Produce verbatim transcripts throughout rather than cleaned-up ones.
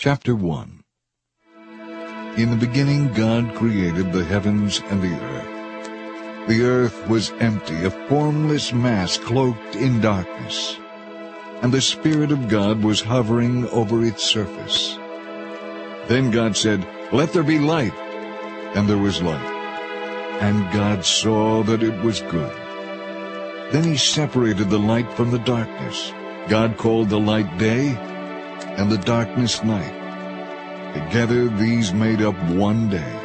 Chapter one. In the beginning God created the heavens and the earth. The earth was empty, a formless mass cloaked in darkness, and the Spirit of God was hovering over its surface. Then God said, "Let there be light," and there was light. And God saw that it was good. Then he separated the light from the darkness. God called the light day, and the darkness night. Together these made up one day.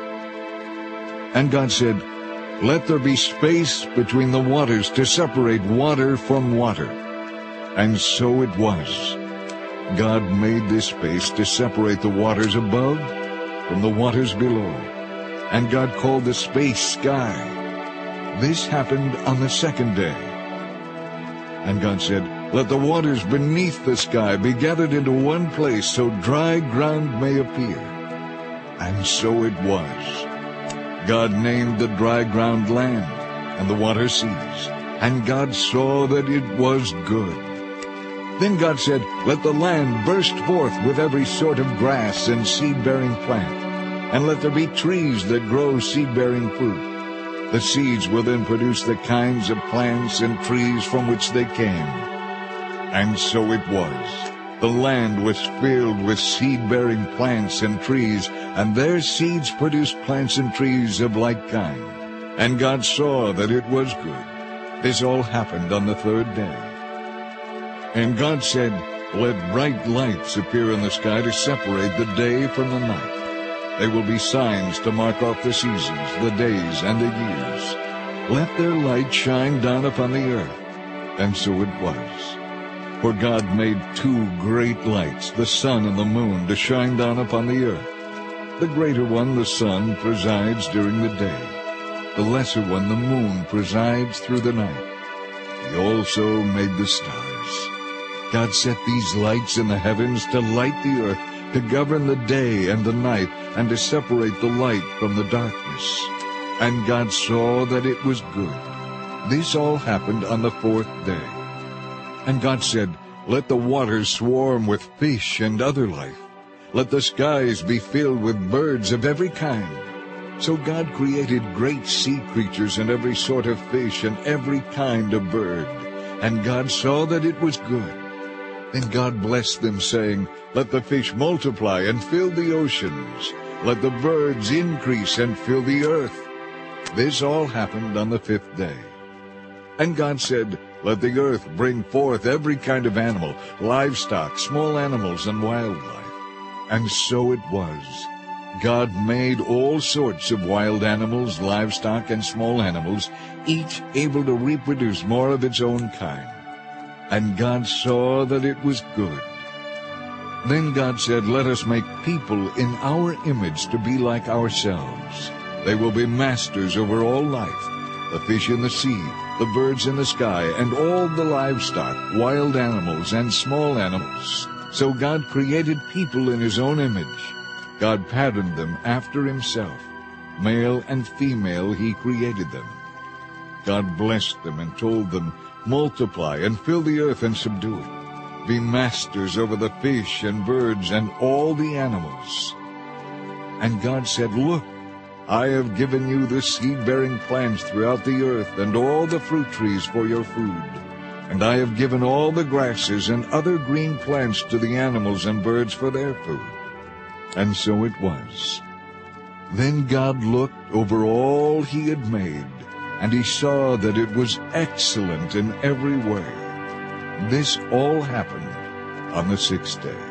And God said, "Let there be space between the waters to separate water from water." And so it was. God made this space to separate the waters above from the waters below. And God called the space sky. This happened on the second day. And God said, "Let the waters beneath the sky be gathered into one place, so dry ground may appear." And so it was. God named the dry ground land, and the water seas. And God saw that it was good. Then God said, "Let the land burst forth with every sort of grass and seed-bearing plant, and let there be trees that grow seed-bearing fruit. The seeds will then produce the kinds of plants and trees from which they came." And so it was. The land was filled with seed-bearing plants and trees, and their seeds produced plants and trees of like kind. And God saw that it was good. This all happened on the third day. And God said, "Let bright lights appear in the sky to separate the day from the night. They will be signs to mark off the seasons, the days, and the years. Let their light shine down upon the earth." And so it was. For God made two great lights, the sun and the moon, to shine down upon the earth. The greater one, the sun, presides during the day. The lesser one, the moon, presides through the night. He also made the stars. God set these lights in the heavens to light the earth, to govern the day and the night, and to separate the light from the darkness. And God saw that it was good. This all happened on the fourth day. And God said, "Let the waters swarm with fish and other life. Let the skies be filled with birds of every kind." So God created great sea creatures and every sort of fish and every kind of bird. And God saw that it was good. Then God blessed them, saying, "Let the fish multiply and fill the oceans. Let the birds increase and fill the earth." This all happened on the fifth day. And God said, "Let the earth bring forth every kind of animal, livestock, small animals, and wildlife." And so it was. God made all sorts of wild animals, livestock, and small animals, each able to reproduce more of its own kind. And God saw that it was good. Then God said, "Let us make people in our image to be like ourselves. They will be masters over all life, the fish in the sea, the birds in the sky, and all the livestock, wild animals, and small animals." So God created people in his own image. God patterned them after himself. Male and female he created them. God blessed them and told them, "Multiply and fill the earth and subdue it. Be masters over the fish and birds and all the animals." And God said, "Look, I have given you the seed-bearing plants throughout the earth and all the fruit trees for your food. And I have given all the grasses and other green plants to the animals and birds for their food." And so it was. Then God looked over all he had made, and he saw that it was excellent in every way. This all happened on the sixth day.